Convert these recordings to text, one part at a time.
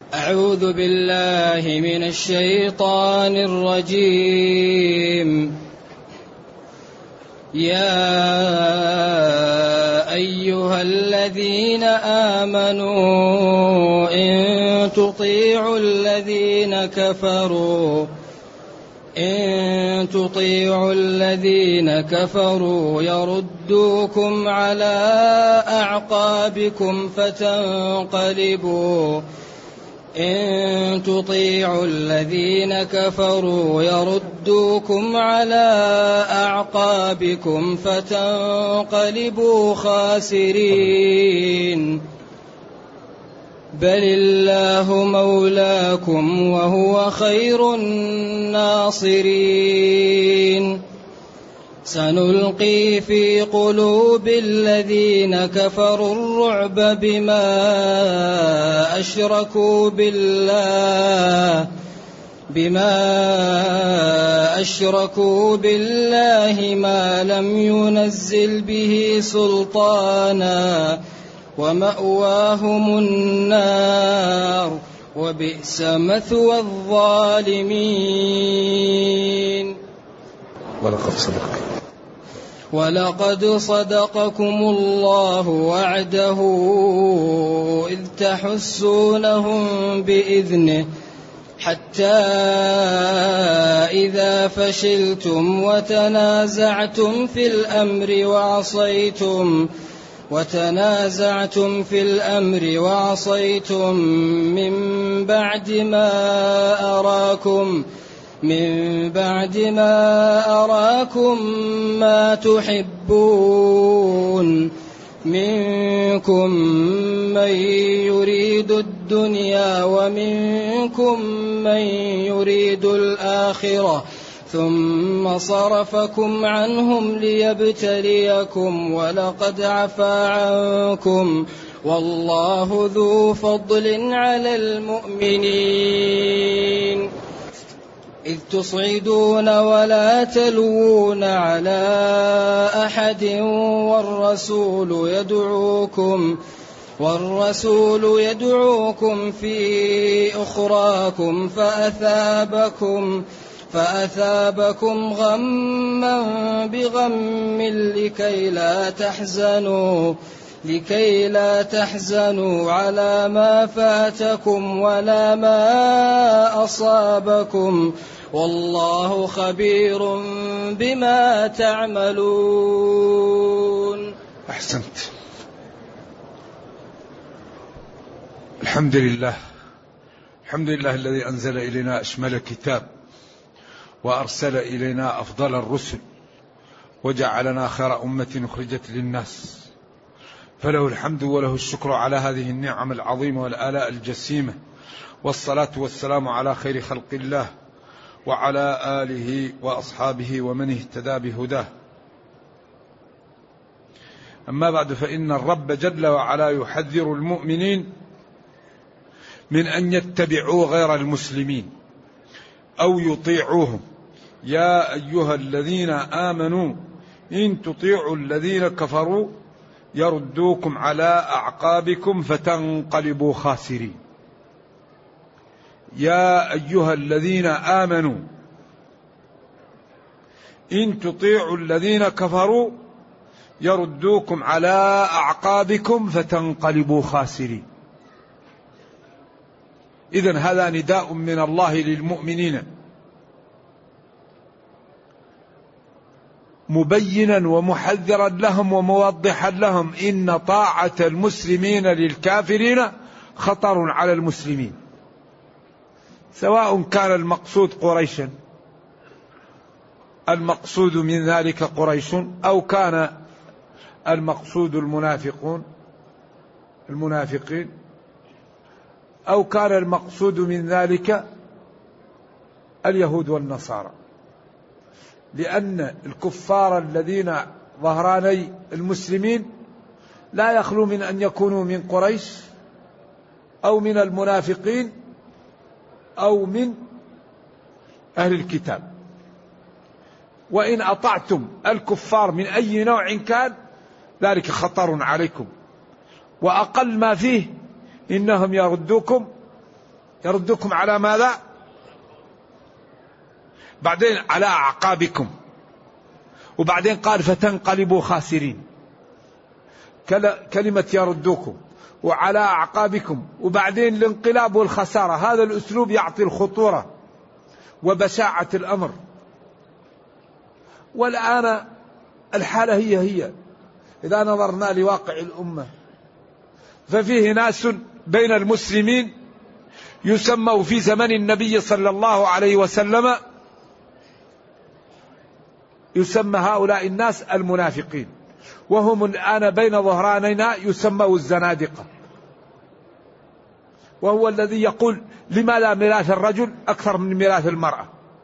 أعوذ بالله من الشيطان الرجيم. يا أيها الذين آمنوا إن تطيعوا الذين كفروا يردوكم على أعقابكم فتنقلبوا خاسرين. بل الله مولاكم وهو خير الناصرين. سنلقي في قلوب الذين كفروا الرعب بما أشركوا بالله ما لم ينزل به سلطانا ومأواهم النار وبئس مثوى الظالمين. ولقد صدقكم الله وعده إذ تحسونهم بإذنه حتى إذا فشلتم وتنازعتم في الأمر وعصيتم من بعد ما أراكم ما تحبون منكم من يريد الدنيا ومنكم من يريد الآخرة ثم صرفكم عنهم ليبتليكم ولقد عفا عنكم والله ذو فضل على المؤمنين. إذ تصعدون ولا تلوون على أحد والرسول يدعوكم في أخراكم فأثابكم غما بغم لكي لا تحزنوا على ما فاتكم ولا ما أصابكم والله خبير بما تعملون. أحسنت. الحمد لله الذي أنزل إلينا أشمل كتاب وأرسل إلينا أفضل الرسل وجعلنا خير أمة أخرجت للناس، فله الحمد وله الشكر على هذه النعم العظيمة والآلاء الجسيمة، والصلاة والسلام على خير خلق الله وعلى آله وأصحابه ومن اهتدى بهداه. أما بعد، فإن الرب جل وعلا يحذر المؤمنين من أن يتبعوا غير المسلمين أو يطيعوهم. يا أيها الذين آمنوا إن تطيعوا الذين كفروا يردوكم على أعقابكم فتنقلبوا خاسرين. يا أيها الذين آمنوا إن تطيعوا الذين كفروا يردوكم على أعقابكم فتنقلبوا خاسرين. إذن هذا نداء من الله للمؤمنين مبينا ومحذرا لهم وموضحا لهم إن طاعة المسلمين للكافرين خطر على المسلمين، سواء كان المقصود قريشا، المقصود من ذلك قريش، أو كان المقصود المنافقين، أو كان المقصود من ذلك اليهود والنصارى، لأن الكفار الذين ظهراني المسلمين لا يخلو من أن يكونوا من قريش أو من المنافقين أو من أهل الكتاب. وإن أطعتم الكفار من أي نوع كان ذلك خطر عليكم، وأقل ما فيه إنهم يردوكم يردكم على ماذا؟ بعدين على أعقابكم، وبعدين قال فتنقلبوا خاسرين. كلمة يردكم وعلى أعقابكم وبعدين الانقلاب والخسارة، هذا الأسلوب يعطي الخطورة وبشاعة الأمر. والآن الحالة هي إذا نظرنا لواقع الأمة، ففيه ناس بين المسلمين يسموا في زمن النبي صلى الله عليه وسلم، يسمى هؤلاء الناس المنافقين، وهم الآن بين ظهرانينا يسموا الزنادقة. وهو الذي يقول لماذا ميراث الرجل أكثر من ميراث المرأة؟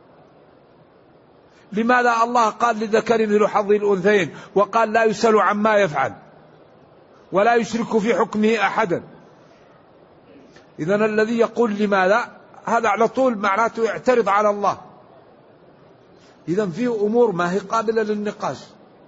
لماذا الله قال للذكر مثل حظ الأنثيين وقال لا يسأل عما يفعل ولا يشرك في حكمه أحدا؟ إذن الذي يقول لماذا هذا على طول معناته يعترض على الله. إذن فيه أمور ما هي قابلة للنقاش.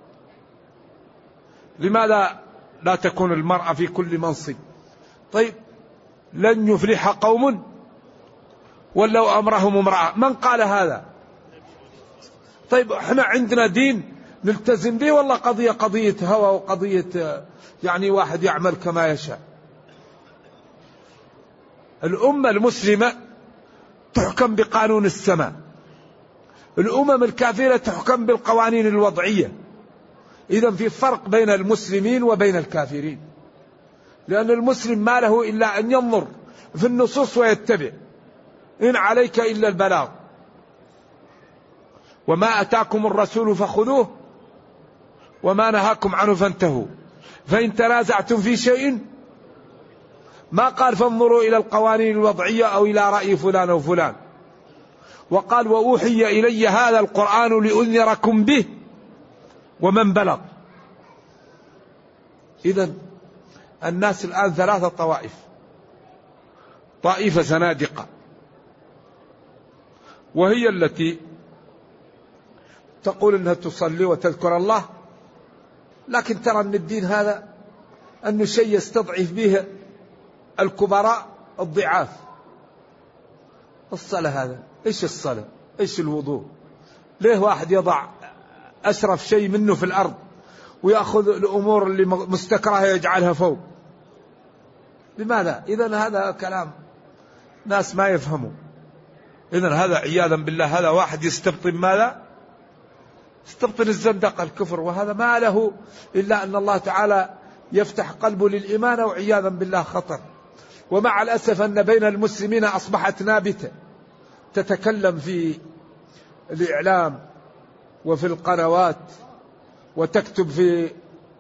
لماذا لا تكون المرأة في كل منصب؟ طيب لن يفلح قوم ولو أمرهم امرأة، من قال هذا؟ طيب احنا عندنا دين نلتزم به ولا قضية هوى وقضية يعني واحد يعمل كما يشاء؟ الأمة المسلمة تحكم بقانون السماء، الأمم الكافرة تحكم بالقوانين الوضعية. إذن في فرق بين المسلمين وبين الكافرين، لأن المسلم ما له إلا أن ينظر في النصوص ويتبع، إن عليك إلا البلاغ، وما أتاكم الرسول فخذوه وما نهاكم عنه فانتهوا، فإن تنازعتم في شيء ما قال فانظروا إلى القوانين الوضعية أو إلى رأي فلان أو فلان، وقال وأوحي إلي هذا القرآن لأنذركم به ومن بلغ. إذن الناس الآن ثلاثة طوائف: طائفة زنادقة وهي التي تقول أنها تصلي وتذكر الله، لكن ترى أن الدين هذا أنه شيء يستضعف به الكبراء الضعاف. الصلاة هذا إيش الصلاة؟ إيش الوضوء؟ ليه واحد يضع أشرف شيء منه في الأرض ويأخذ الأمور اللي مستكرهة يجعلها فوق؟ لماذا؟ إذن هذا كلام ناس ما يفهموا. إذن هذا عياذا بالله هذا واحد يستبطن ماذا؟ يستبطن الزندقة الكفر، وهذا ما له إلا أن الله تعالى يفتح قلبه للإيمان، وعياذا بالله خطر. ومع الأسف أن بين المسلمين أصبحت نابتة تتكلم في الإعلام وفي القنوات وتكتب في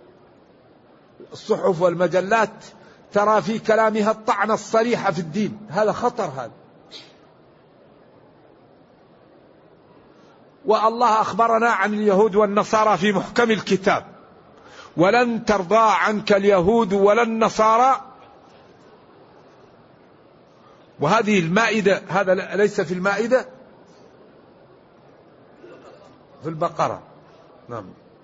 الصحف والمجلات، ترى في كلامها الطعنة الصريحة في الدين. هذا خطر هذا. والله أخبرنا عن اليهود والنصارى في محكم الكتاب: ولن ترضى عنك اليهود ولا النصارى. وهذه المائدة، هذا ليس في المائدة، في البقرة. نعم.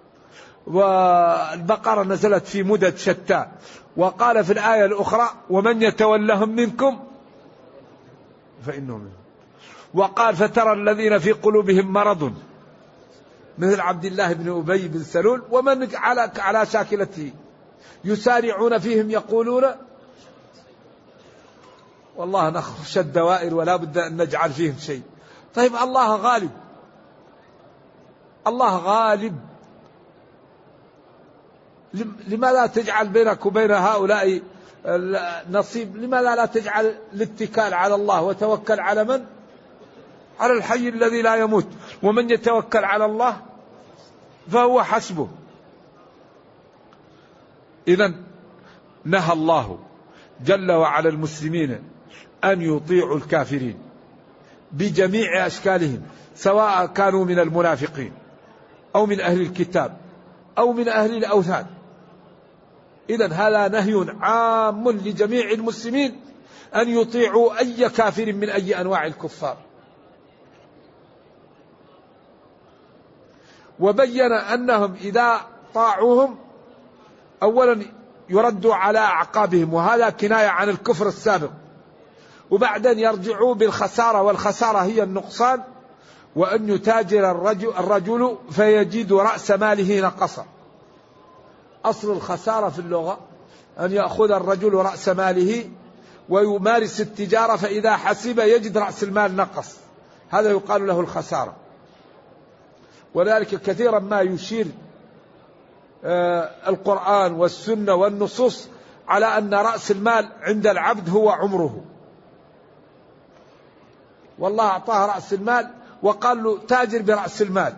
والبقرة نزلت في مدد شتى. وقال في الآية الأخرى: ومن يتولهم منكم فإنهم منهم. وقال: فترى الذين في قلوبهم مرض مثل عبد الله بن أبي بن سلول ومن على شاكلته يسارعون فيهم يقولون والله نخشى الدوائر ولا بد أن نجعل فيهم شيء. طيب الله غالب، الله غالب، لماذا تجعل بينك وبين هؤلاء نصيب؟ لماذا لا تجعل الاتكال على الله وتوكل على من؟ على الحي الذي لا يموت. ومن يتوكل على الله فهو حسبه. إذن نهى الله جل وعلا المسلمين أن يطيعوا الكافرين بجميع أشكالهم، سواء كانوا من المنافقين أو من أهل الكتاب أو من أهل الأوثان. إذن هذا نهي عام لجميع المسلمين أن يطيعوا أي كافر من أي أنواع الكفار. وبين أنهم إذا طاعوهم أولا يردوا على أعقابهم، وهذا كناية عن الكفر السابق. وبعدين يرجعوا بالخسارة، والخسارة هي النقصان، وأن يتاجر الرجل فيجد رأس ماله نقص. أصل الخسارة في اللغة أن يأخذ الرجل رأس ماله ويمارس التجارة، فإذا حسب يجد رأس المال نقص، هذا يقال له الخسارة. ولذلك كثيرا ما يشير القرآن والسنة والنصوص على أن رأس المال عند العبد هو عمره، والله أعطاه رأس المال وقال له تاجر برأس المال،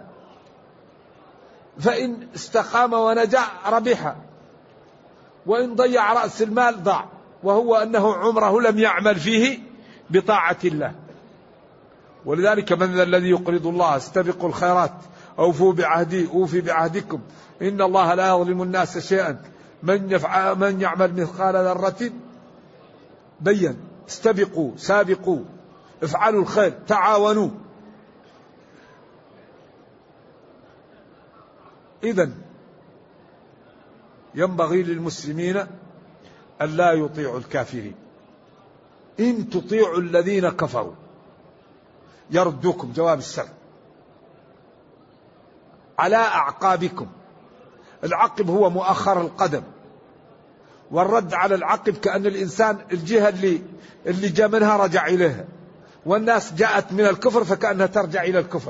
فإن استقام ونجا ربح، وإن ضيع رأس المال ضاع، وهو أنه عمره لم يعمل فيه بطاعة الله. ولذلك من ذا الذي يقرض الله؟ استبقوا الخيرات، أوفوا بعهدي أوفي بعهدكم، إن الله لا يظلم الناس شيئا، من يعمل مثقال ذرة بين، استبقوا سابقوا افعلوا الخير تعاونوا. إذن ينبغي للمسلمين أن لا يطيعوا الكافرين. إن تطيعوا الذين كفروا يردوكم، جواب الشرط، على أعقابكم. العقب هو مؤخر القدم، والرد على العقب كأن الإنسان الجهة اللي جاء منها رجع إليها، والناس جاءت من الكفر فكأنها ترجع إلى الكفر.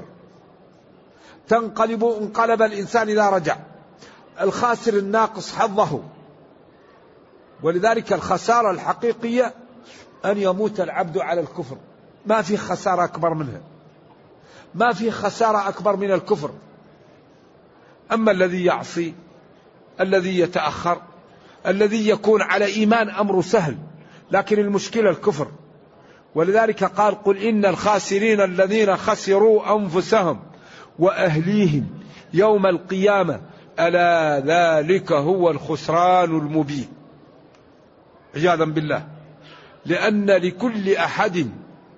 انقلب الإنسان إذا رجع. الخاسر الناقص حظه. ولذلك الخسارة الحقيقية أن يموت العبد على الكفر، ما في خسارة أكبر منها، ما في خسارة أكبر من الكفر. أما الذي يعصي، الذي يتأخر، الذي يكون على إيمان أمر سهل، لكن المشكلة الكفر. ولذلك قال قل إن الخاسرين الذين خسروا أنفسهم وأهليهم يوم القيامة ألا ذلك هو الخسران المبين. عياذا بالله. لأن لكل أحد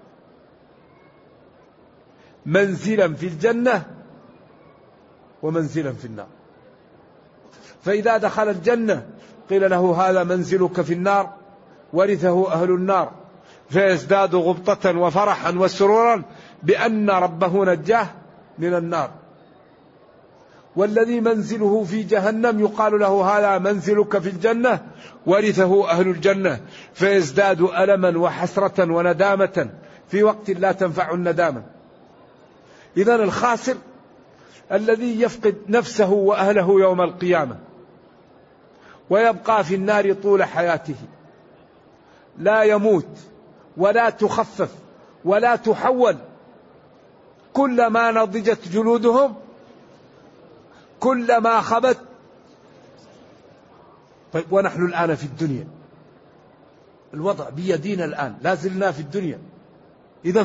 منزلا في الجنة ومنزلا في النار، فإذا دخل الجنة قيل له هذا منزلك في النار، ورثه أهل النار فيزداد غبطة وفرحا وسرورا بأن ربه نجاه من النار. والذي منزله في جهنم يقال له هذا منزلك في الجنة، ورثه أهل الجنة فيزداد ألما وحسرة وندامة في وقت لا تنفع الندامة. إذن الخاسر الذي يفقد نفسه وأهله يوم القيامة ويبقى في النار طول حياته، لا يموت ولا تخفف ولا تحول، كلما نضجت جلودهم كلما خبت. طيب ونحن الآن في الدنيا، الوضع بيدينا الآن، لا زلنا في الدنيا. إذن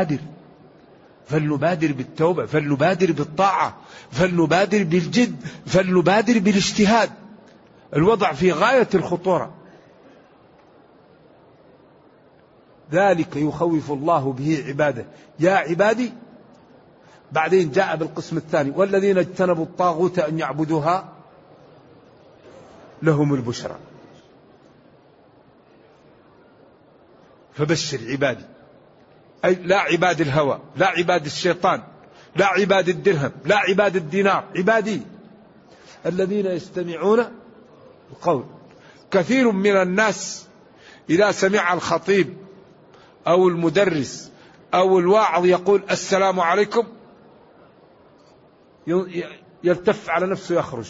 فلنبادر بالتوبة، فلنبادر بالطاعة، فلنبادر بالجد، فلنبادر بالاجتهاد. الوضع في غاية الخطورة. ذلك يخوف الله به عباده يا عبادي. بعدين جاء بالقسم الثاني والذين اجتنبوا الطاغوت أن يعبدوها لهم البشرى. فبشر عبادي، أي لا عباد الهوى، لا عباد الشيطان، لا عباد الدرهم، لا عباد الدينار، عبادي الذين يستمعون القول. كثير من الناس إذا سمع الخطيب أو المدرس أو الواعظ يقول السلام عليكم يلتف على نفسه يخرج.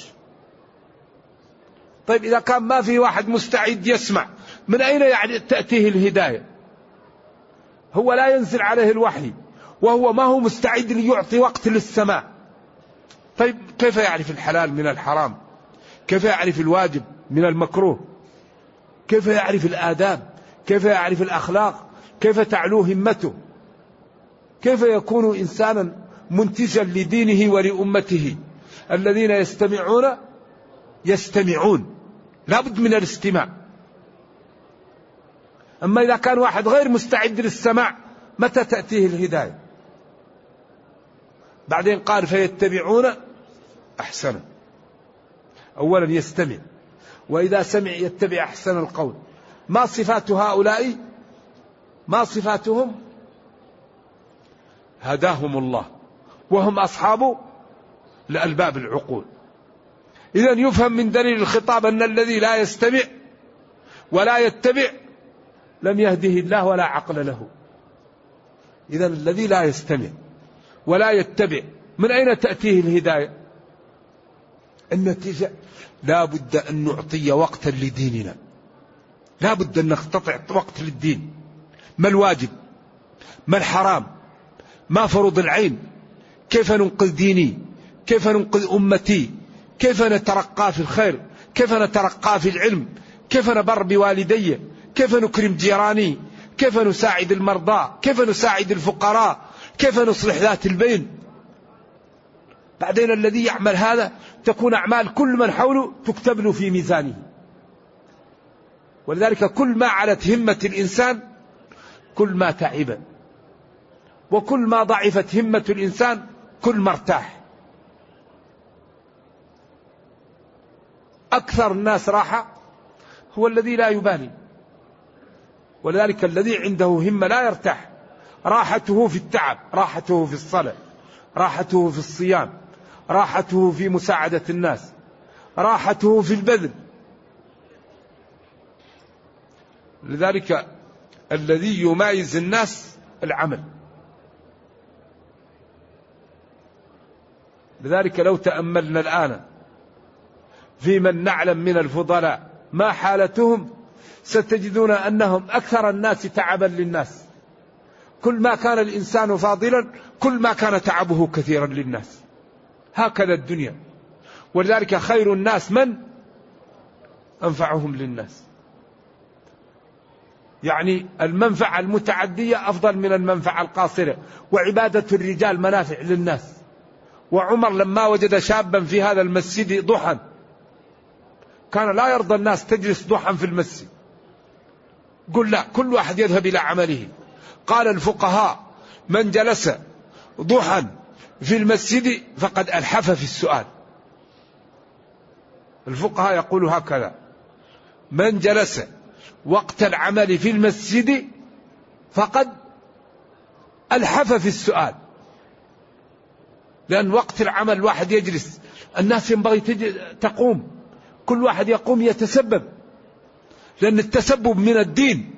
طيب إذا كان ما في واحد مستعد يسمع، من أين يعني تأتيه الهداية؟ هو لا ينزل عليه الوحي وهو ما هو مستعد ليعطي وقت للسماع. طيب كيف يعرف الحلال من الحرام؟ كيف يعرف الواجب من المكروه؟ كيف يعرف الآداب؟ كيف يعرف الأخلاق؟ كيف تعلو همته؟ كيف يكون إنسانا منتجا لدينه ولأمته؟ الذين يستمعون لا بد من الاستماع. أما إذا كان واحد غير مستعد للسماع متى تأتيه الهداية؟ بعدين قال فيتبعون أحسنه. أولا يستمع، وإذا سمع يتبع أحسن القول. ما صفات هؤلاء؟ ما صفاتهم؟ هداهم الله وهم أصحاب الألباب العقول. إذن يفهم من دليل الخطاب أن الذي لا يستمع ولا يتبع لم يهده الله ولا عقل له. إذن الذي لا يستمع ولا يتبع من أين تأتيه الهداية؟ النتيجة لا بد أن نعطي وقتا لديننا، لا بد أن نقتطع وقت للدين. ما الواجب؟ ما الحرام؟ ما فرض العين؟ كيف ننقذ ديني؟ كيف ننقذ أمتي؟ كيف نترقى في الخير؟ كيف نترقى في العلم؟ كيف نبر بوالدي؟ كيف نكرم جيراني؟ كيف نساعد المرضى؟ كيف نساعد الفقراء؟ كيف نصلح ذات البين؟ بعدين الذي يعمل هذا تكون أعمال كل من حوله تكتب له في ميزانه. ولذلك كل ما علت همة الإنسان كل ما تعب، وكل ما ضعفت همة الإنسان كل ما ارتاح. أكثر الناس راحة هو الذي لا يبالي، ولذلك الذي عنده همة لا يرتاح. راحته في التعب، راحته في الصلاة، راحته في الصيام، راحته في مساعدة الناس، راحته في البذل. لذلك الذي يميز الناس العمل. لذلك لو تأملنا الآن في من نعلم من الفضلاء ما حالتهم ستجدون أنهم أكثر الناس تعبا للناس. كل ما كان الإنسان فاضلا كل ما كان تعبه كثيرا للناس. هكذا الدنيا. ولذلك خير الناس من أنفعهم للناس. يعني المنفعة المتعدية أفضل من المنفعة القاصرة. وعبادة الرجال منافع للناس. وعمر لما وجد شابا في هذا المسجد ضحى كان لا يرضى الناس تجلس ضحى في المسجد، قل لا، كل واحد يذهب إلى عمله. قال الفقهاء من جلس ضحى في المسجد فقد ألحف في السؤال. الفقهاء يقولوا هكذا: من جلس وقت العمل في المسجد فقد ألحف في السؤال. لأن وقت العمل الواحد يجلس، الناس ينبغي تقوم، كل واحد يقوم يتسبب، لأن التسبب من الدين.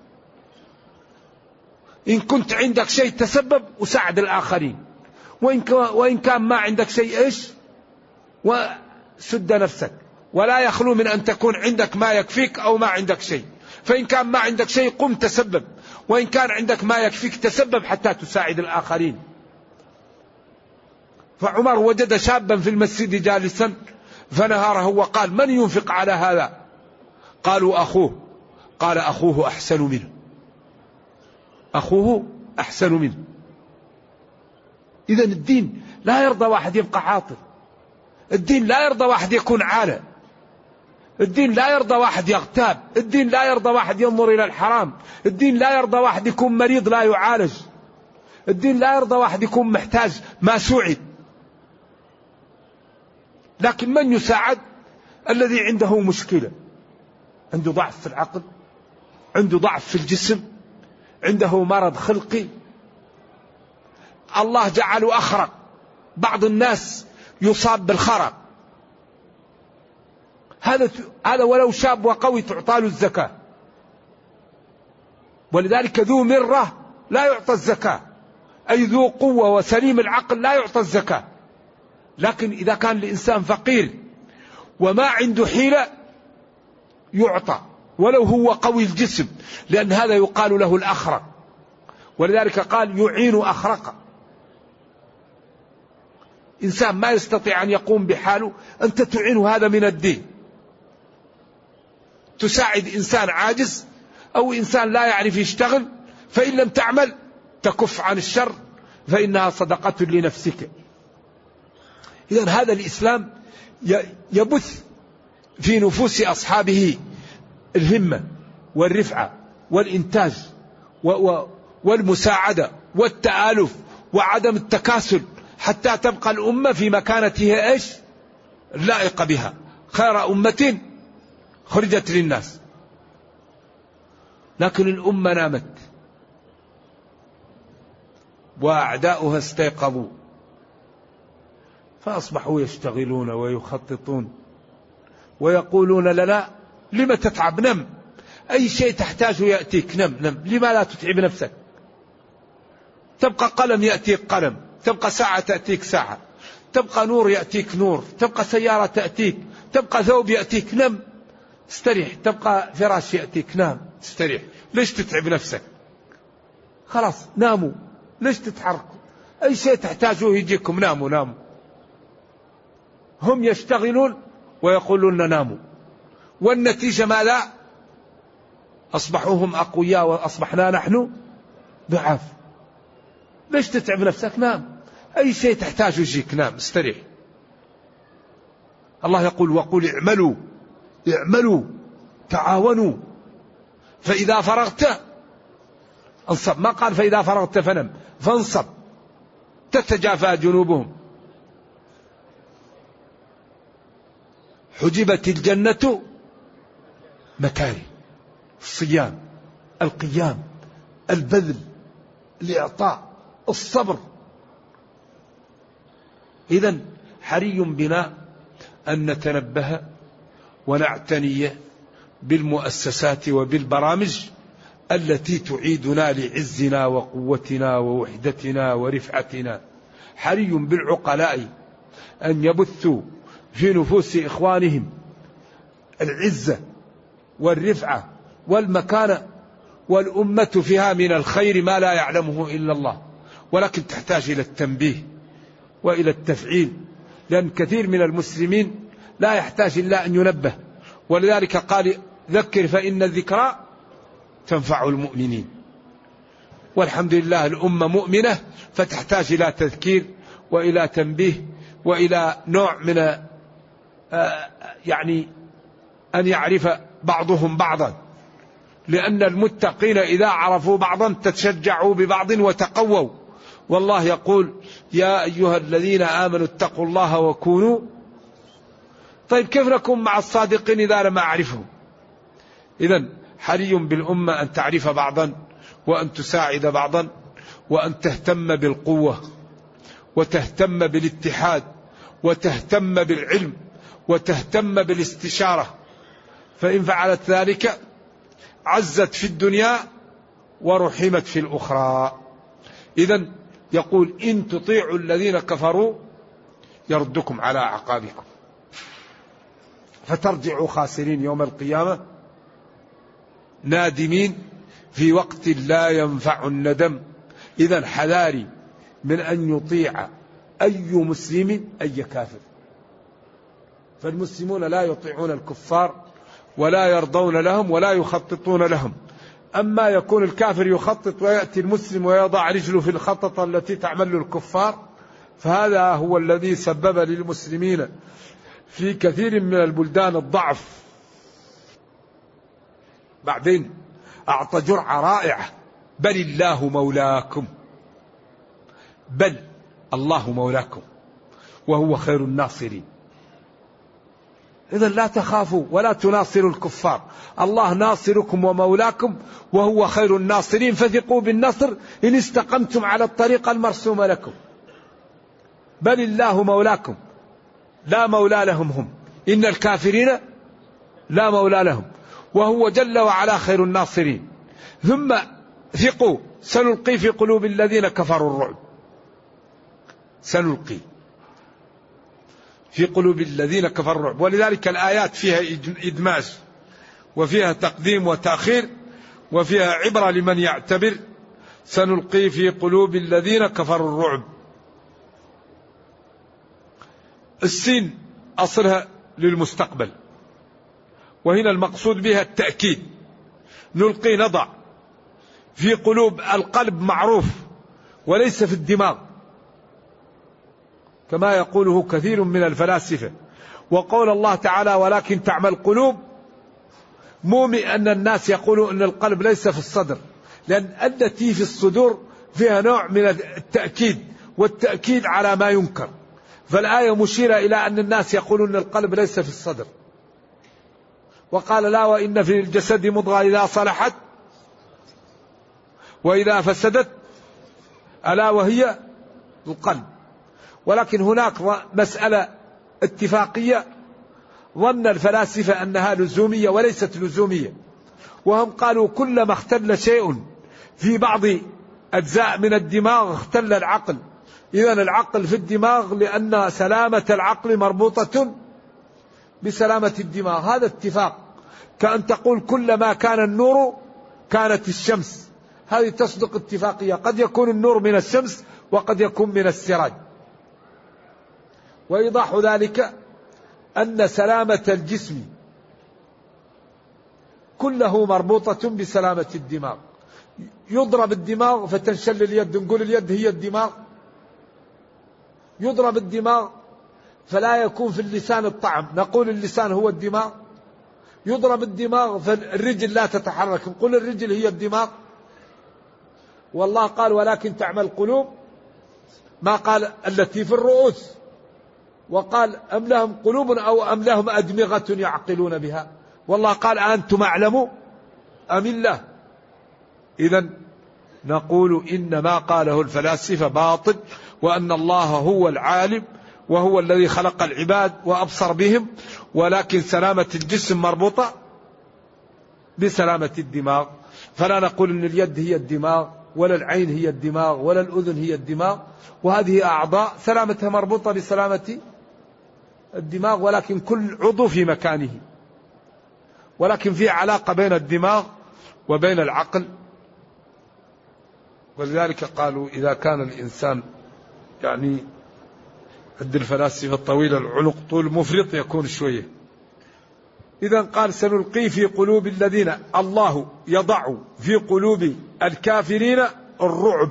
إن كنت عندك شيء تسبب وساعد الآخرين، وإن كان ما عندك شيء إيش وسد نفسك. ولا يخلو من أن تكون عندك ما يكفيك أو ما عندك شيء. فإن كان ما عندك شيء قم تسبب، وإن كان عندك ما يكفيك تسبب حتى تساعد الآخرين. فعمر وجد شابا في المسجد جالسا فنهاره وقال: من ينفق على هذا؟ قالوا: أخوه. قال: أخوه أحسن منه، أخوه أحسن منه. إذن الدين لا يرضى واحد يبقى عاطل، الدين لا يرضى واحد يكون عالة، الدين لا يرضى واحد يغتاب، الدين لا يرضى واحد ينظر إلى الحرام، الدين لا يرضى واحد يكون مريض لا يعالج، الدين لا يرضى واحد يكون محتاج ما سوعد. لكن من يساعد؟ الذي عنده مشكلة، عنده ضعف في العقل، عنده ضعف في الجسم، عنده مرض خلقي، الله جعله أخرق. بعض الناس يصاب بالخرق، هذا ولو شاب وقوي تعطى له الزكاة. ولذلك ذو مرة لا يعطى الزكاة، أي ذو قوة وسليم العقل لا يعطى الزكاة. لكن إذا كان الإنسان فقير وما عنده حيلة يعطى ولو هو قوي الجسم، لأن هذا يقال له الأخرق. ولذلك قال: يعين أخرق. إنسان ما يستطيع أن يقوم بحاله أنت تعينه، هذا من الدين. تساعد إنسان عاجز أو إنسان لا يعرف يشتغل، فإن لم تعمل تكف عن الشر فإنها صدقة لنفسك. إذن هذا الإسلام يبث في نفوس أصحابه الهمة والرفعة والإنتاج والمساعدة والتآلف وعدم التكاسل، حتى تبقى الأمة في مكانتها إيش؟ اللائقة بها، خير أمة خرجت للناس. لكن الأمة نامت، وأعداؤها استيقظوا فأصبحوا يشتغلون ويخططون ويقولون لنا لم تتعب؟ نم، أي شيء تحتاجه يأتيك، نم نم، لما لا تتعب نفسك؟ تبقى قلم يأتيك قلم، تبقى ساعة تأتيك ساعة، تبقى نور يأتيك نور، تبقى سيارة تأتيك، تبقى ثوب يأتيك، نم استريح، تبقى فراش يأتيك، نام استريح، ليش تتعب نفسك؟ خلاص ناموا، ليش تتحركوا؟ أي شيء تحتاجوه يجيكم، ناموا ناموا. هم يشتغلون ويقولون ناموا، والنتيجة ماذا؟ أصبحوا هم أقوياء وأصبحنا نحن ضعاف. ليش تتعب نفسك؟ نام، أي شيء تحتاجه يجيك، نام استريح. الله يقول وقل اعملوا اعملوا تعاونوا فإذا فرغت انصب، ما قال فإذا فرغت فنم، فانصب. تتجافى جنوبهم. حجبت الجنة مكاره، الصيام، القيام، البذل، الإعطاء، الصبر. إذن حري بنا أن نتنبه ونعتني بالمؤسسات وبالبرامج التي تعيدنا لعزنا وقوتنا ووحدتنا ورفعتنا. حري بالعقلاء أن يبثوا في نفوس إخوانهم العزة والرفعة والمكانة، والأمة فيها من الخير ما لا يعلمه إلا الله، ولكن تحتاج إلى التنبيه وإلى التفعيل، لأن كثير من المسلمين لا يحتاج إلا أن ينبه. ولذلك قال ذكر فإن الذكرى تنفع المؤمنين. والحمد لله الأمة مؤمنة، فتحتاج إلى تذكير وإلى تنبيه وإلى نوع من يعني أن يعرف بعضهم بعضا، لأن المتقين إذا عرفوا بعضا تشجعوا ببعض وتقووا. والله يقول يا أيها الذين آمنوا اتقوا الله وكونوا. طيب كيف نكون مع الصادقين إذا لم أعرفهم؟ إذن حري بالأمة أن تعرف بعضا وأن تساعد بعضا وأن تهتم بالقوة وتهتم بالاتحاد وتهتم بالعلم وتهتم بالاستشارة، فإن فعلت ذلك عزت في الدنيا ورحمت في الأخرى. إذن يقول إن تطيعوا الذين كفروا يردكم على أعقابكم فترجعوا خاسرين يوم القيامة نادمين في وقت لا ينفع الندم. إذن حذاري من أن يطيع أي مسلم أي كافر. فالمسلمون لا يطيعون الكفار ولا يرضون لهم ولا يخططون لهم. أما يكون الكافر يخطط ويأتي المسلم ويضع رجله في الخطط التي تعمل الكفار، فهذا هو الذي سبب للمسلمين في كثير من البلدان الضعف. بعدين أعطى جرعة رائعة: بل الله مولاكم، بل الله مولاكم وهو خير الناصرين. إذن لا تخافوا ولا تناصروا الكفار، الله ناصركم ومولاكم وهو خير الناصرين، فثقوا بالنصر إن استقمتم على الطريقة المرسومة لكم. بل الله مولاكم، لا مولى لهم هم، إن الكافرين لا مولى لهم، وهو جل وعلا خير الناصرين. ثم ثقوا سنلقي في قلوب الذين كفروا الرعب، سنلقي في قلوب الذين كفروا الرعب. ولذلك الآيات فيها إدماج وفيها تقديم وتأخير وفيها عبرة لمن يعتبر. سنلقي في قلوب الذين كفروا الرعب. السين أصلها للمستقبل، وهنا المقصود بها التأكيد. نلقي نضع في قلوب، القلب معروف وليس في الدماغ كما يقوله كثير من الفلاسفة. وقول الله تعالى ولكن تعمل قلوب، مو أن الناس يقولوا أن القلب ليس في الصدر، لأن التي في الصدور فيها نوع من التأكيد، والتأكيد على ما ينكر. فالآية مشيرة إلى أن الناس يقولون أن القلب ليس في الصدر. وقال لا وإن في الجسد مضغة إذا صلحت وإذا فسدت ألا وهي القلب. ولكن هناك مسألة اتفاقية ظن الفلاسفة أنها لزومية وليست لزومية، وهم قالوا كلما اختل شيء في بعض أجزاء من الدماغ اختل العقل. إذن العقل في الدماغ لأن سلامة العقل مربوطة بسلامة الدماغ، هذا اتفاق. كأن تقول كلما كان النور كانت الشمس، هذه تصدق اتفاقية، قد يكون النور من الشمس وقد يكون من السراج. وإيضاح ذلك أن سلامة الجسم كله مربوطة بسلامة الدماغ. يضرب الدماغ فتنشل اليد، نقول اليد هي الدماغ. يضرب الدماغ فلا يكون في اللسان الطعم، نقول اللسان هو الدماغ. يضرب الدماغ فالرجل لا تتحرك، نقول الرجل هي الدماغ. والله قال ولكن تعمل القلوب، ما قال التي في الرؤوس، وقال أم لهم قلوب أو أم لهم أدمغة يعقلون بها. والله قال أنتم أعلم أم الله. إذن نقول إن ما قاله الفلاسفة باطل، وأن الله هو العالم وهو الذي خلق العباد وأبصر بهم، ولكن سلامة الجسم مربوطة بسلامة الدماغ. فلا نقول أن اليد هي الدماغ ولا العين هي الدماغ ولا الأذن هي الدماغ، وهذه أعضاء سلامتها مربوطة بسلامة الدماغ، ولكن كل عضو في مكانه. ولكن في علاقة بين الدماغ وبين العقل. ولذلك قالوا إذا كان الإنسان يعني عند الفلاسفة الطويل العنق طول مفرط يكون شوية. إذا قال سنلقي في قلوب الذين، الله يضع في قلوب الكافرين الرعب،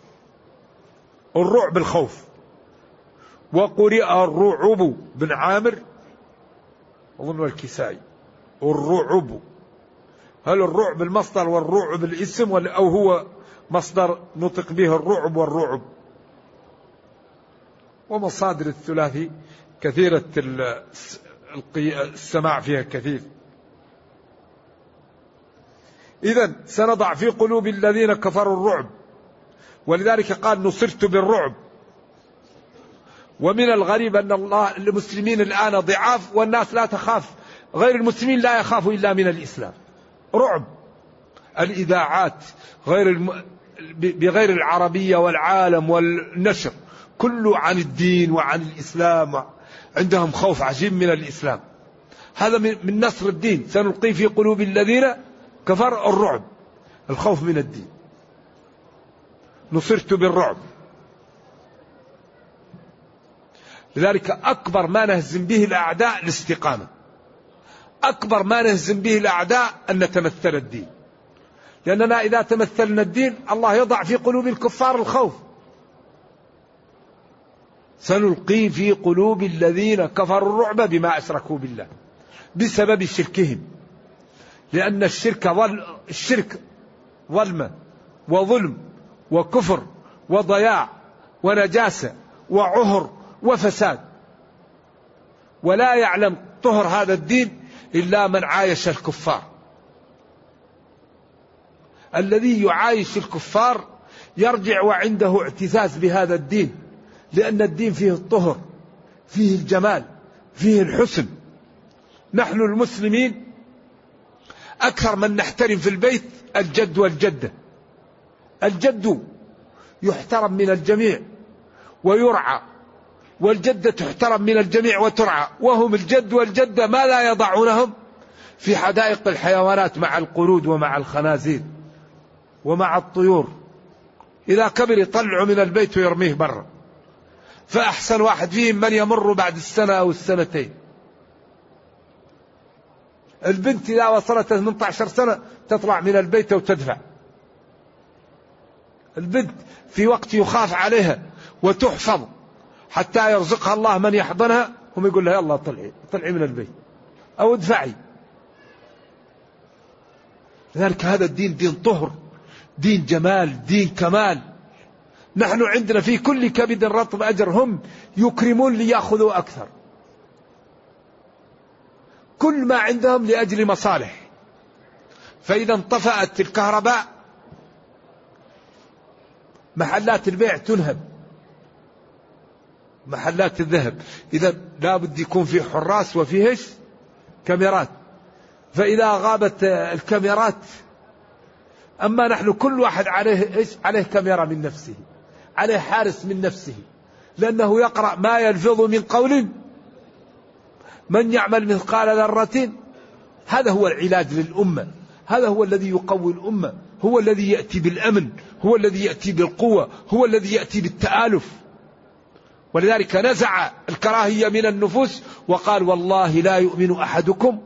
الرعب الخوف. وقرئ الرعب بن عامر أظن الكسائي الرعب. هل الرعب المصدر والرعب الاسم أو هو مصدر نطق به الرعب والرعب؟ ومصادر الثلاثي كثيرة السماع فيها كثير. إذن سنضع في قلوب الذين كفروا الرعب، ولذلك قال نصرت بالرعب. ومن الغريب أن الله المسلمين الآن ضعاف والناس لا تخاف، غير المسلمين لا يخافوا إلا من الإسلام. رعب. الإذاعات بغير العربية والعالم والنشر كله عن الدين وعن الإسلام، عندهم خوف عجيب من الإسلام. هذا من نصر الدين. سنلقي في قلوب الذين كفروا الرعب، الخوف من الدين. نصرت بالرعب. لذلك أكبر ما نهزم به الأعداء الاستقامة، أكبر ما نهزم به الأعداء أن نتمثل الدين. لأننا إذا تمثلنا الدين الله يضع في قلوب الكفار الخوف. سنلقي في قلوب الذين كفروا الرعب بما أشركوا بالله بسبب شركهم. لأن الشرك ظلمة وظلم وكفر وضياع ونجاسة وعهر وفساد، ولا يعلم طهر هذا الدين إلا من عايش الكفار. الذي يعايش الكفار يرجع وعنده اعتزاز بهذا الدين، لأن الدين فيه الطهر، فيه الجمال، فيه الحسن. نحن المسلمين أكثر من نحترم في البيت الجد والجدة. الجد يحترم من الجميع ويرعى، والجدة تحترم من الجميع وترعى، وهم الجد والجدة ما لا يضعونهم في حدائق الحيوانات مع القرود ومع الخنازير ومع الطيور. إذا كبر يطلعوا من البيت ويرميه برا. فأحسن واحد فيهم من يمر بعد السنة أو السنتين. البنت إذا وصلت 18 سنة تطلع من البيت وتدفع. البنت في وقت يخاف عليها وتحفظ حتى يرزقها الله من يحضنها، هم يقول لها يلا طلعي من البيت أو ادفعي. لذلك هذا الدين دين طهر، دين جمال، دين كمال. نحن عندنا في كل كبد رطب أجر، هم يكرمون ليأخذوا أكثر. كل ما عندهم لأجل مصالح. فإذا انطفأت الكهرباء محلات البيع تنهب، محلات الذهب. إذا لا بد يكون في حراس وفيه كاميرات. فإذا غابت الكاميرات، أما نحن كل واحد عليه كاميرا من نفسه، عليه حارس من نفسه، لأنه يقرأ ما يلفظ من قول من يعمل مثقال ذرة. هذا هو العلاج للأمة، هذا هو الذي يقوي الأمة، هو الذي يأتي بالأمن، هو الذي يأتي بالقوة، هو الذي يأتي بالتآلف. ولذلك نزع الكراهية من النفوس وقال والله لا يؤمن أحدكم.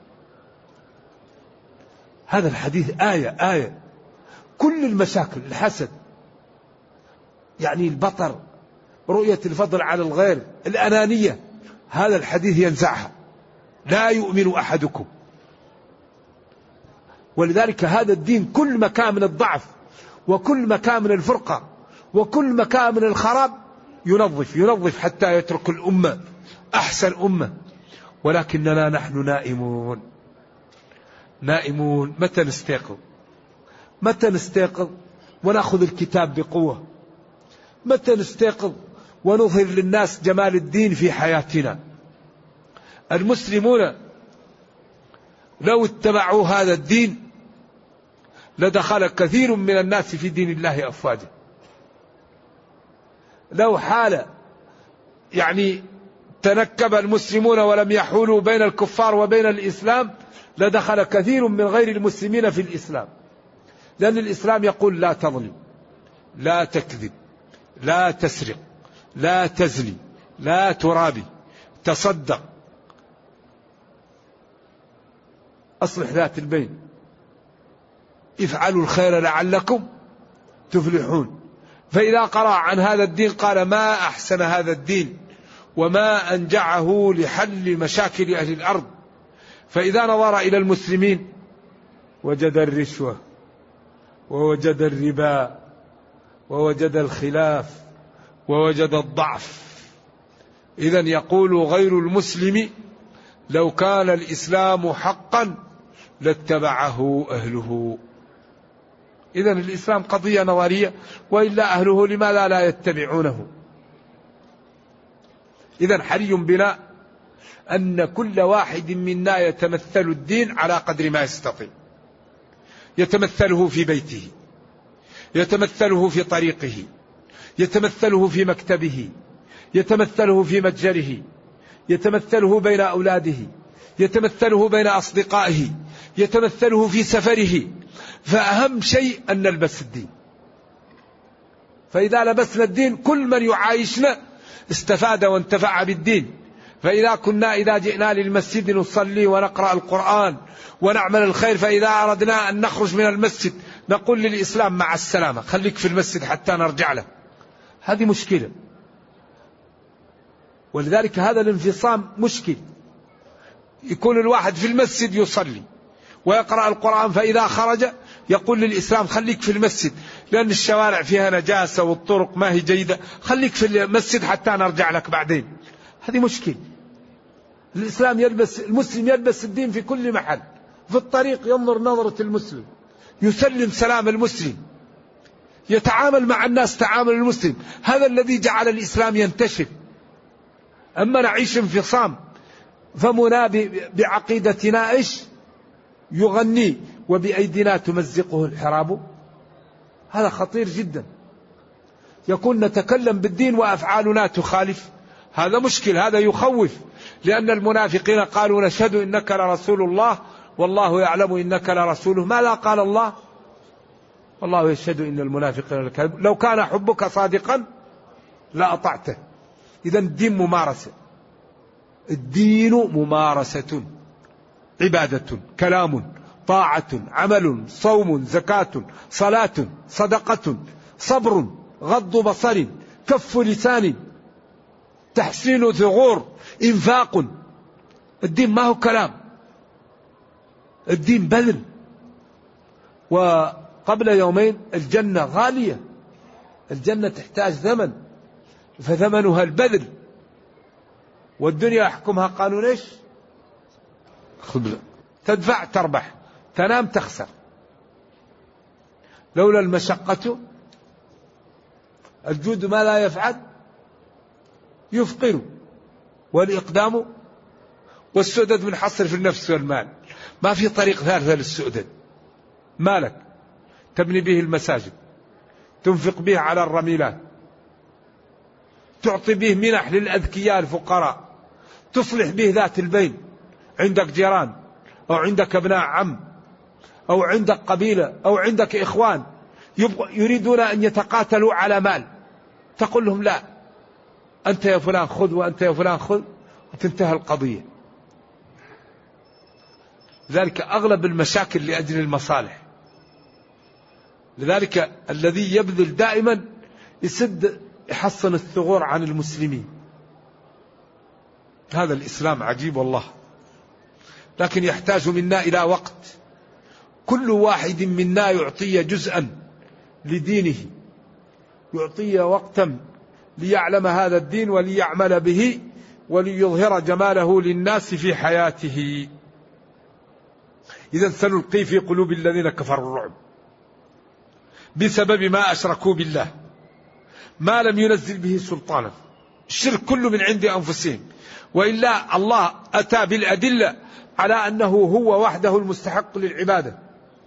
هذا الحديث آية. كل المشاكل، الحسد، يعني البطر، رؤية الفضل على الغير، الأنانية، هذا الحديث ينزعها. لا يؤمن أحدكم. ولذلك هذا الدين كل مكان من الضعف وكل مكان من الفرقة وكل مكان من الخراب ينظف حتى يترك الأمة أحسن أمة. ولكننا نحن نائمون. متى نستيقظ ونأخذ الكتاب بقوة؟ متى نستيقظ ونظهر للناس جمال الدين في حياتنا؟ المسلمون لو اتبعوا هذا الدين لدخل كثير من الناس في دين الله أفواجا. لو حال يعني تنكب المسلمون ولم يحولوا بين الكفار وبين الإسلام لدخل كثير من غير المسلمين في الإسلام. لأن الإسلام يقول لا تظلم، لا تكذب، لا تسرق، لا تزني، لا ترابي، تصدق، أصلح ذات البين، افعلوا الخير لعلكم تفلحون. فإذا قرأ عن هذا الدين قال ما أحسن هذا الدين وما أنجعه لحل مشاكل أهل الأرض. فإذا نظر إلى المسلمين وجد الرشوة ووجد الربا ووجد الخلاف ووجد الضعف. إذن يقول غير المسلم لو كان الإسلام حقا لاتبعه أهله. إذن الإسلام قضية نظرية، وإلا أهله لماذا لا يتبعونه؟ إذن حري بنا أن كل واحد منا يتمثل الدين على قدر ما يستطيع. يتمثله في بيته، يتمثله في طريقه، يتمثله في مكتبه، يتمثله في متجره، يتمثله بين أولاده، يتمثله بين أصدقائه، يتمثله في سفره. فأهم شيء أن نلبس الدين. فإذا لبسنا الدين كل من يعايشنا استفاد وانتفع بالدين. إذا جئنا للمسجد نصلي ونقرأ القرآن ونعمل الخير، فإذا أردنا أن نخرج من المسجد نقول للإسلام مع السلامة، خليك في المسجد حتى نرجع له. هذه مشكلة. ولذلك هذا الانفصام مشكل. يكون الواحد في المسجد يصلي ويقرأ القرآن، فإذا خرج يقول للإسلام خليك في المسجد لأن الشوارع فيها نجاسة والطرق ما هي جيدة، خليك في المسجد حتى نرجع لك بعدين. هذه مشكلة. المسلم يلبس الدين في كل محل. في الطريق ينظر نظرة المسلم، يسلم سلام المسلم، يتعامل مع الناس تعامل المسلم. هذا الذي جعل الإسلام ينتشر. أما نعيش انفصام فمنا بعقيدتنا يغني وبأيدينا تمزقه الحراب. هذا خطير جدا. يكون نتكلم بالدين وأفعالنا تخالف. هذا مشكل، هذا يخوف. لأن المنافقين قالوا نشهد إنك لرسول الله والله يعلم إنك لرسوله. ماذا قال الله؟ والله يشهد إن المنافقين لكاذبون. لو كان حبك صادقا لأطعته. إذن الدين ممارسة. الدين ممارسة، عبادة، كلام، طاعة، عمل، صوم، زكاة، صلاة، صدقة، صبر، غض بصر، كف لسان، تحسين ثغور، إنفاق. الدين ما هو كلام، الدين بذل. وقبل يومين الجنة غالية، الجنة تحتاج ثمن، فثمنها البذل. والدنيا يحكمها قانون تدفع تربح، تنام تخسر. لولا المشقة الجود ما لا يفعل يفقر، والإقدام والسؤدد منحصر في النفس والمال، ما في طريق ثالثة للسؤدد. مالك تبني به المساجد، تنفق به على الرميلات، تعطي به منح للأذكياء الفقراء، تصلح به ذات البين، عندك جيران أو عندك ابناء عم أو عندك قبيلة أو عندك إخوان يريدون أن يتقاتلوا على مال، تقول لهم لا، أنت يا فلان خذ وأنت يا فلان خذ، وتنتهي القضية. لذلك أغلب المشاكل لأجل المصالح. لذلك الذي يبذل دائما يسد يحصن الثغور عن المسلمين. هذا الإسلام عجيب والله، لكن يحتاج منا إلى وقت. كل واحد منا يعطي جزءا لدينه، يعطي وقتا ليعلم هذا الدين وليعمل به وليظهر جماله للناس في حياته. إذا سنلقي في قلوب الذين كفروا الرعب بسبب ما أشركوا بالله ما لم ينزل به سلطانا. الشرك كله من عند أنفسهم، وإلا الله أتى بالأدلة على أنه هو وحده المستحق للعبادة،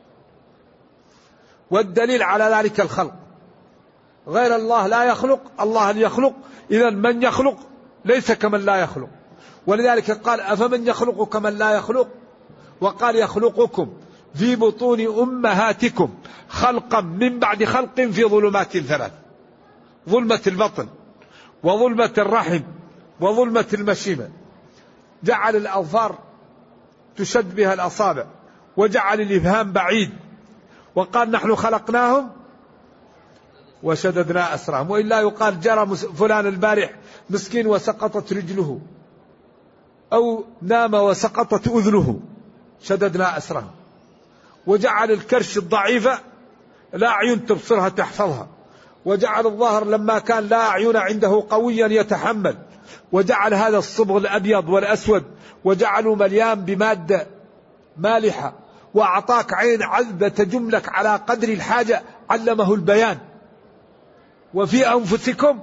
والدليل على ذلك الخلق. غير الله لا يخلق، الله يخلق. إذا من يخلق ليس كمن لا يخلق. ولذلك قال أفمن يخلق كمن لا يخلق، وقال يخلقكم في بطون أمهاتكم خلقا من بعد خلق في ظلمات ثلاث: ظلمة البطن وظلمة الرحم وظلمة المشيمة. جعل الأظفار تشد بها الأصابع، وجعل الإبهام بعيد، وقال نحن خلقناهم وشددنا أسرهم. وإلا يقال جرى فلان البارح مسكين وسقطت رجله، أو نام وسقطت أذنه، شددنا أسرهم. وجعل الكرش الضعيفة لا أعين تبصرها تحفظها، وجعل الظهر لما كان لا أعين عنده قويا يتحمل، وجعل هذا الصبغ الأبيض والأسود وجعله مليان بمادة مالحة، وأعطاك عين عذبة تجملك على قدر الحاجة، علمه البيان. وفي أنفسكم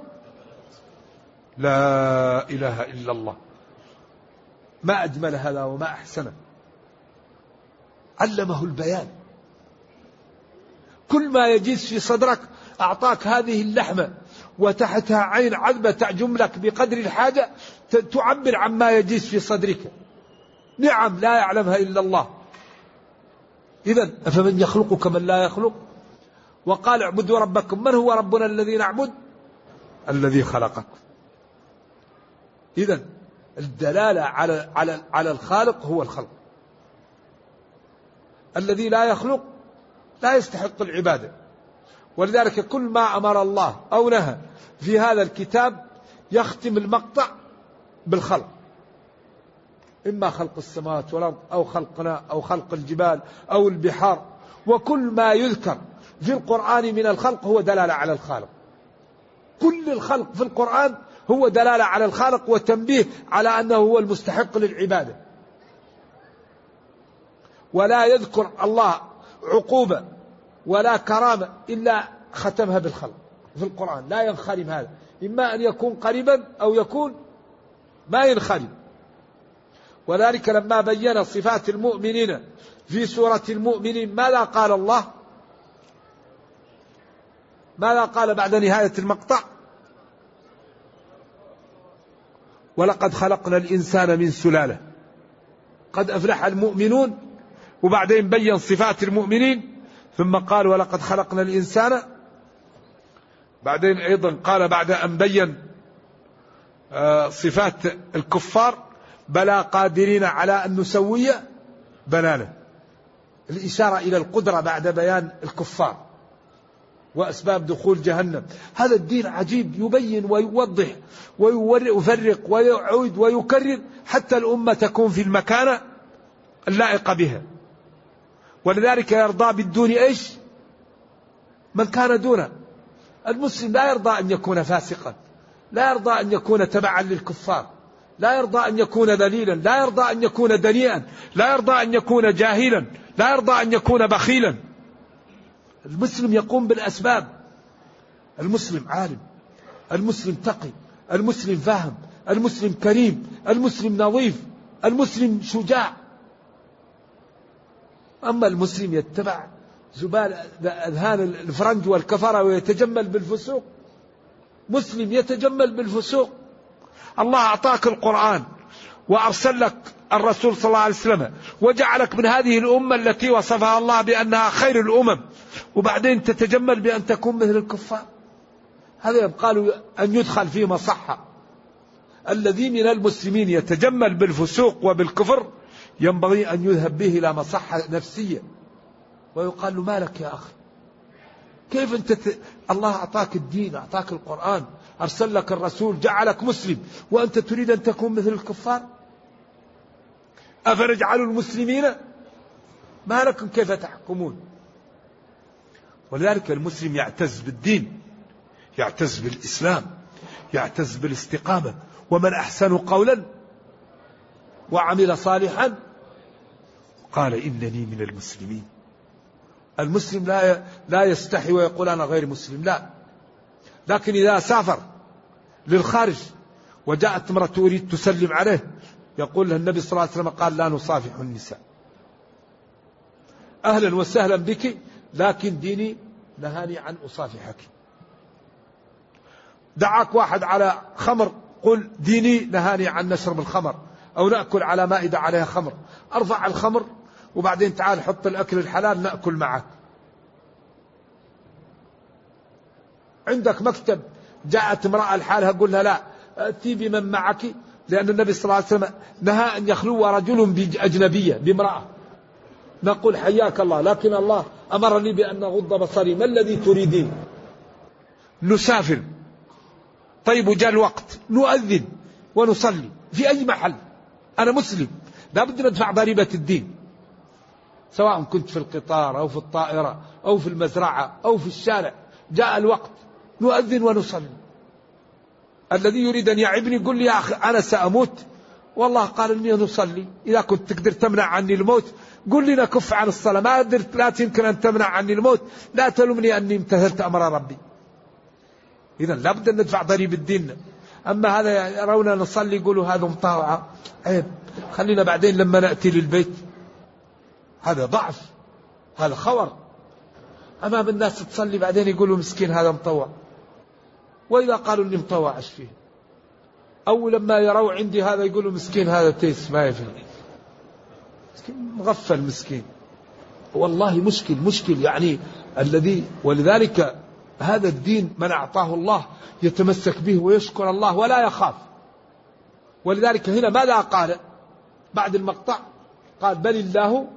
لا إله إلا الله، ما أجمل هذا وما أحسنه، علمه البيان. كل ما يجيز في صدرك أعطاك هذه اللحمة، وتحتها عين عذبة تعجم لك بقدر الحاجة تعبر عما يجيز في صدرك، نعم لا يعلمها إلا الله. إذن أفمن يخلق كمن لا يخلق. وقال اعبدوا ربكم. من هو ربنا الذي نعبد؟ الذي خلقكم. إذن الدلالة على الخالق هو الخلق. الذي لا يخلق لا يستحق العبادة. ولذلك كل ما أمر الله أو نهى في هذا الكتاب يختم المقطع بالخلق، إما خلق السماوات والأرض أو خلقنا أو خلق الجبال أو البحار. وكل ما يذكر في القرآن من الخلق هو دلالة على الخالق. كل الخلق في القرآن هو دلالة على الخالق وتنبيه على أنه هو المستحق للعبادة. ولا يذكر الله عقوبة ولا كرامة إلا ختمها بالخلق في القرآن، لا ينخرم هذا، إما أن يكون قريبا أو يكون ما ينخرم. وذلك لما بين صفات المؤمنين في سورة المؤمنين ماذا قال الله؟ ماذا قال بعد نهاية المقطع؟ ولقد خلقنا الإنسان من سلالة. قد أفلح المؤمنون، وبعدين بين صفات المؤمنين، ثم قال ولقد خلقنا الإنسان. بعدين أيضا قال بعد أن بين صفات الكفار بلى قادرين على أن نسوي بنانا، الإشارة إلى القدرة بعد بيان الكفار وأسباب دخول جهنم. هذا الدين عجيب، يبين ويوضح ويفرق ويعود ويكرر حتى الأمة تكون في المكانة اللائقة بها. ولذلك يرضى بالدون إيش؟ من كان دونه. المسلم لا يرضى أن يكون فاسقا، لا يرضى أن يكون تبعا للكفار، لا يرضى أن يكون ذليلا، لا يرضى أن يكون دنيئا، لا يرضى أن يكون جاهلا، لا يرضى أن يكون بخيلا. المسلم يقوم بالأسباب. المسلم عالم، المسلم تقي، المسلم فاهم، المسلم كريم، المسلم نظيف، المسلم شجاع. أما المسلم يتبع زبال أذهان الفرنج والكفرة ويتجمل بالفسوق. مسلم يتجمل بالفسوق. الله أعطاك القرآن وأرسل لك الرسول صلى الله عليه وسلم وجعلك من هذه الأمة التي وصفها الله بأنها خير الأمم، وبعدين تتجمل بأن تكون مثل الكفار. هذا يبقى له أن يدخل في مصحة. الذي من المسلمين يتجمل بالفسوق وبالكفر ينبغي أن يذهب به إلى مصحة نفسية ويقال له مالك يا أخي، كيف أنت الله أعطاك الدين، أعطاك القرآن، أرسل لك الرسول، جعلك مسلم، وأنت تريد أن تكون مثل الكفار؟ أفنجعل المسلمين ما لكم كيف تحكمون؟ ولذلك المسلم يعتز بالدين، يعتز بالإسلام، يعتز بالاستقامة. ومن أحسن قولا وعمل صالحا قال إنني من المسلمين. المسلم لا يستحي ويقول أنا غير مسلم، لا. لكن إذا سافر للخارج وجاءت امرأة تريد تسلم عليه يقول لها النبي صلى الله عليه وسلم قال لا نصافح النساء. أهلا وسهلا بك، لكن ديني نهاني عن أصافحك. دعاك واحد على خمر، قل ديني نهاني عن نشرب الخمر أو نأكل على مائدة عليها خمر. أرفع الخمر وبعدين تعال حط الأكل الحلال نأكل معك. عندك مكتب جاءت امرأة لحالها قل لها لا أتي بمن معك، لأن النبي صلى الله عليه وسلم نهى أن يخلو رجل بأجنبية بامرأة. نقول حياك الله، لكن الله أمرني بأن أغض بصري. ما الذي تريدين؟ نسافر. طيب وجاء الوقت نؤذن ونصلي في أي محل. أنا مسلم، لا بد ندفع ضريبة الدين، سواء كنت في القطار أو في الطائرة أو في المزرعة أو في الشارع. جاء الوقت نؤذن ونصلي. الذي يريد أن يعبني يقول لي يا أخي أنا سأموت، والله قال إني نصلي. إذا كنت تقدر تمنع عني الموت قل لي نكف عن الصلاة. ما قدرت لا يمكن أن تمنع عني الموت لا تلومني أني امتثلت أمر ربي. إذا لابد أن ندفع ضريبة الدين. أما هذا يرون نصلي يقولوا هذا مطاوعة، عيب، خلينا بعدين لما نأتي للبيت. هذا ضعف، هذا خور أمام الناس. تصلي بعدين يقولوا مسكين هذا مطوع. وإذا قالوا إني مطوع إيش فيه؟ أو لما يروا عندي هذا يقولوا مسكين هذا تيس ما يفهم، مسكين مغفل مسكين. والله مشكل يعني الذي. ولذلك هذا الدين من أعطاه الله يتمسك به ويشكر الله ولا يخاف. ولذلك هنا ماذا قال بعد المقطع؟ قال بل الله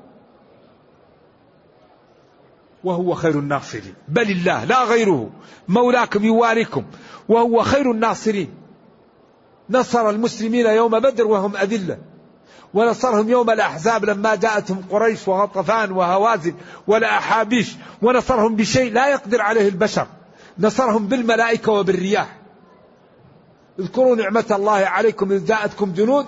وهو خير الناصرين. بل الله لا غيره مولاكم يواليكم وهو خير الناصرين. نصر المسلمين يوم بدر وهم أذلة، ونصرهم يوم الأحزاب لما جاءتهم قريش وغطفان وهوازن والأحابيش، ونصرهم بشيء لا يقدر عليه البشر. نصرهم بالملائكة وبالرياح. اذكروا نعمة الله عليكم إذ جاءتكم جنود.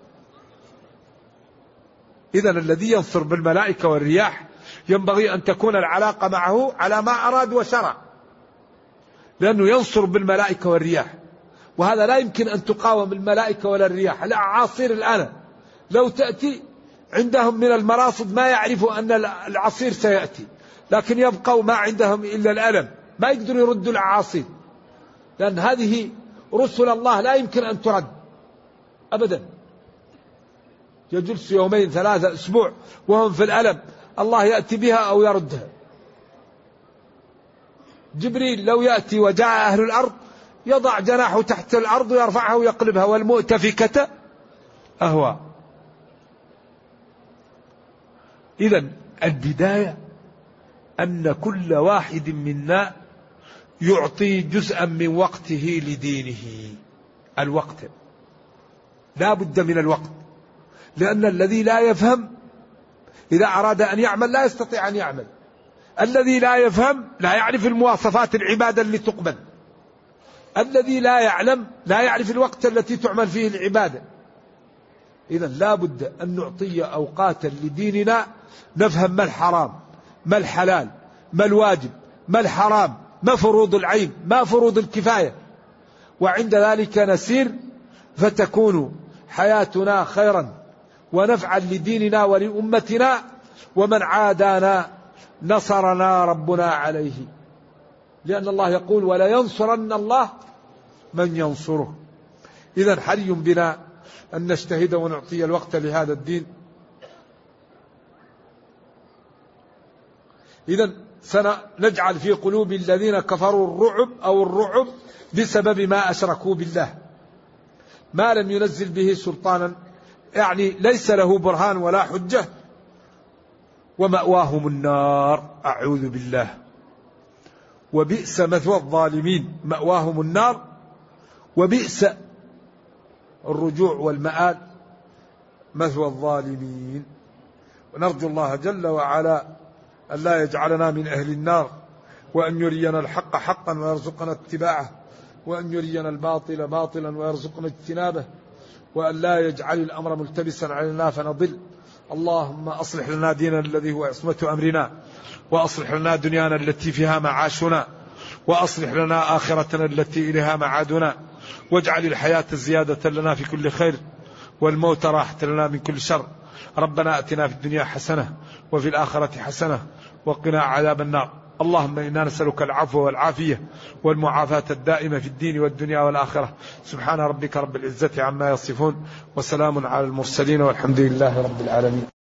إذن الذي ينصر بالملائكة والرياح ينبغي أن تكون العلاقة معه على ما أراد وشرع، لأنه ينصر بالملائكة والرياح. وهذا لا يمكن أن تقاوم الملائكة ولا الرياح. الأعاصير الآن لو تأتي عندهم من المراصد ما يعرفوا أن العصير سيأتي، لكن يبقوا ما عندهم إلا الألم، ما يقدروا يردوا الأعاصير، لأن هذه رسل الله لا يمكن أن ترد أبدا. يجلس يومين ثلاثة أسبوع وهم في الألم، الله يأتي بها أو يردها. جبريل لو يأتي وجاء أهل الأرض يضع جناحه تحت الأرض ويرفعها ويقلبها، والمؤتفكة أهوى. إذن البداية أن كل واحد منا يعطي جزءا من وقته لدينه. الوقت لا بد من الوقت، لأن الذي لا يفهم إذا أراد أن يعمل لا يستطيع أن يعمل. الذي لا يفهم لا يعرف المواصفات العبادة اللي تقبل. الذي لا يعلم لا يعرف الوقت التي تعمل فيه العبادة. إذن لا بد أن نعطي أوقاتا لديننا، نفهم ما الحرام ما الحلال، ما الواجب ما الحرام، ما فروض العين، ما فروض الكفاية، وعند ذلك نسير فتكون حياتنا خيرا ونفعا لديننا ولأمتنا، ومن عادانا نصرنا ربنا عليه، لأن الله يقول ولا ينصرن الله من ينصره. إذن حري بنا أن نجتهد ونعطي الوقت لهذا الدين. إذن سنجعل في قلوب الذين كفروا الرعب بسبب ما أشركوا بالله ما لم ينزل به سلطانا، يعني ليس له برهان ولا حجة، ومأواهم النار. أعوذ بالله. وبئس مثوى الظالمين، مأواهم النار وبئس الرجوع والمآل مثوى الظالمين. ونرجو الله جل وعلا أن لا يجعلنا من أهل النار، وأن يرينا الحق حقا ويرزقنا اتباعه، وأن يرينا الباطل باطلا ويرزقنا اجتنابه، وأن لا يجعل الأمر ملتبسا علينا فنضل. اللهم أصلح لنا ديننا الذي هو عصمة أمرنا، وأصلح لنا دنيانا التي فيها معاشنا، وأصلح لنا آخرتنا التي إليها معادنا، واجعل الحياة زيادة لنا في كل خير، والموت راحة لنا من كل شر. ربنا أتنا في الدنيا حسنة وفي الآخرة حسنة وقنا عذاب النار. اللهم إنا نسألك العفو والعافية والمعافاة الدائمة في الدين والدنيا والآخرة. سبحان ربك رب العزة عما يصفون، وسلام على المرسلين، والحمد لله رب العالمين.